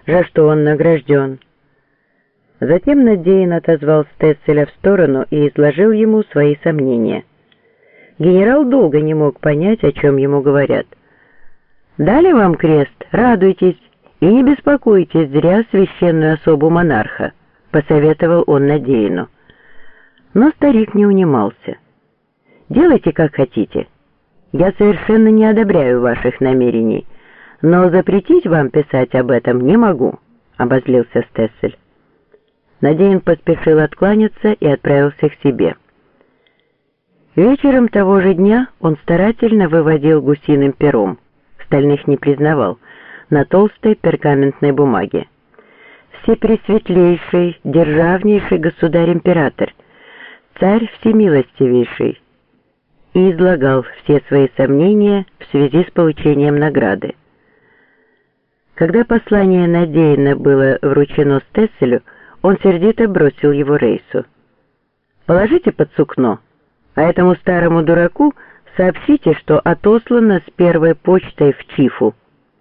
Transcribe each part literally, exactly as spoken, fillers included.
за что он награжден. Затем Надейн отозвал Стесселя в сторону и изложил ему свои сомнения. Генерал долго не мог понять, о чем ему говорят. «Дали вам крест? Радуйтесь и не беспокойтесь зря священную особу монарха», — посоветовал он Надейну. Но старик не унимался. «Делайте, как хотите. Я совершенно не одобряю ваших намерений, но запретить вам писать об этом не могу», — обозлился Стессель. Надейн поспешил откланяться и отправился к себе. Вечером того же дня он старательно выводил гусиным пером, стальных не признавал, на толстой пергаментной бумаге. «Всепресветлейший, державнейший государь-император, царь всемилостивейший», и излагал все свои сомнения в связи с получением награды. Когда послание Надейна было вручено Стесселю, он сердито бросил его Рейсу. «Положите под сукно, а этому старому дураку сообщите, что отослано с первой почтой в Чифу».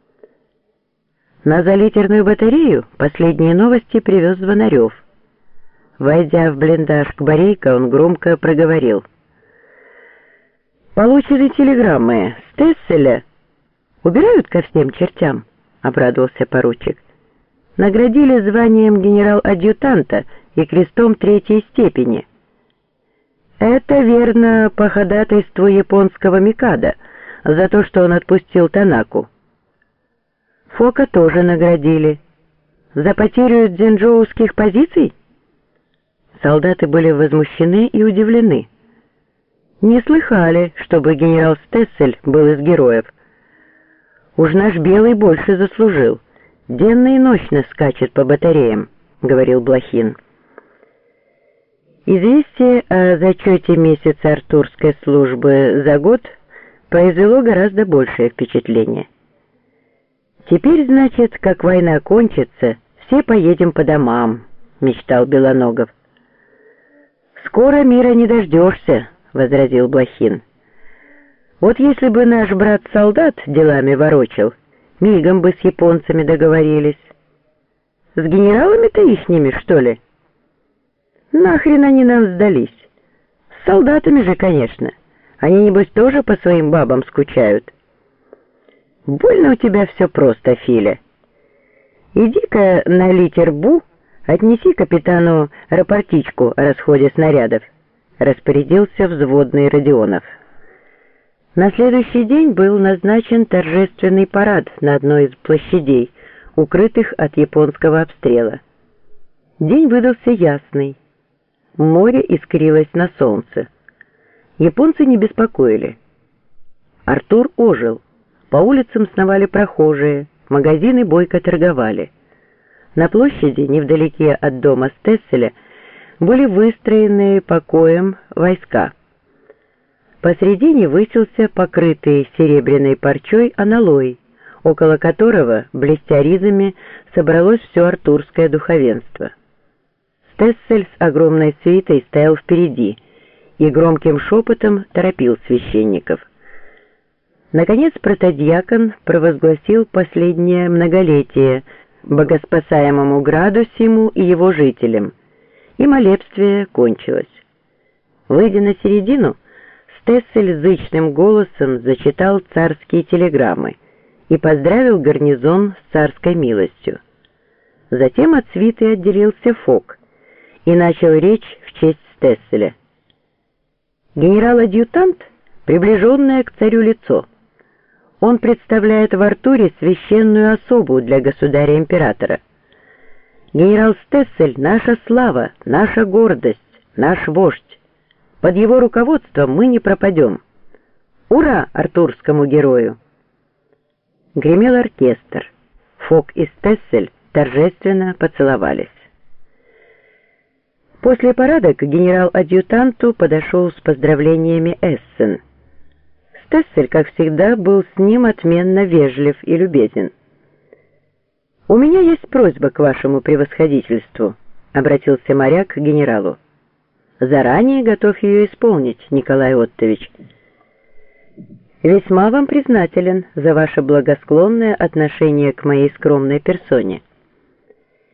На залитерную батарею последние новости привез Звонарев. Войдя в блиндаж к Борейко, он громко проговорил: «Получены телеграммы. Стесселя убирают ко всем чертям», — обрадовался поручик. «Наградили званием генерал-адъютанта и крестом третьей степени. Это верно по ходатайству японского Микадо за то, что он отпустил Танаку. Фока тоже наградили. За потерю дзинчжоуских позиций?» Солдаты были возмущены и удивлены. Не слыхали, чтобы генерал Стессель был из героев. «Уж наш белый больше заслужил. Денно и ночно скачет по батареям», — говорил Блохин. Известие о зачете месяца артурской службы за год произвело гораздо большее впечатление. «Теперь, значит, как война кончится, все поедем по домам», — мечтал Белоногов. «Скоро мира не дождешься», — возразил Блохин. «Вот если бы наш брат-солдат делами ворочил, мигом бы с японцами договорились. С генералами-то ихними, что ли? Нахрен они нам сдались? С солдатами же, конечно. Они, небось, тоже по своим бабам скучают». «Больно у тебя все просто, Филя. Иди-ка на литербу, отнеси капитану рапортичку о расходе снарядов», — распорядился взводный Родионов. На следующий день был назначен торжественный парад на одной из площадей, укрытых от японского обстрела. День выдался ясный. Море искрилось на солнце. Японцы не беспокоили. Артур ожил. По улицам сновали прохожие, магазины бойко торговали. На площади, невдалеке от дома Стесселя, были выстроены покоем войска. Посредине высился покрытый серебряной парчой аналой, около которого, блестя ризами, собралось все артурское духовенство. Стессель с огромной свитой стоял впереди и громким шепотом торопил священников. Наконец протодьякон провозгласил последнее многолетие богоспасаемому граду сему и его жителям, и молебствие кончилось. Выйдя на середину, Стессель зычным голосом зачитал царские телеграммы и поздравил гарнизон с царской милостью. Затем от свиты отделился Фок и начал речь в честь Стесселя. Генерал-адъютант — приближенное к царю лицо. Он представляет в Артуре священную особу для государя-императора. Генерал Стессель — наша слава, наша гордость, наш вождь. Под его руководством мы не пропадем. Ура артурскому герою!» Гремел оркестр. Фок и Стессель торжественно поцеловались. После парада к генерал-адъютанту подошел с поздравлениями Эссен. Стессель, как всегда, был с ним отменно вежлив и любезен. «У меня есть просьба к вашему превосходительству», — обратился моряк к генералу. «Заранее готов ее исполнить, Николай Оттович. Весьма вам признателен за ваше благосклонное отношение к моей скромной персоне».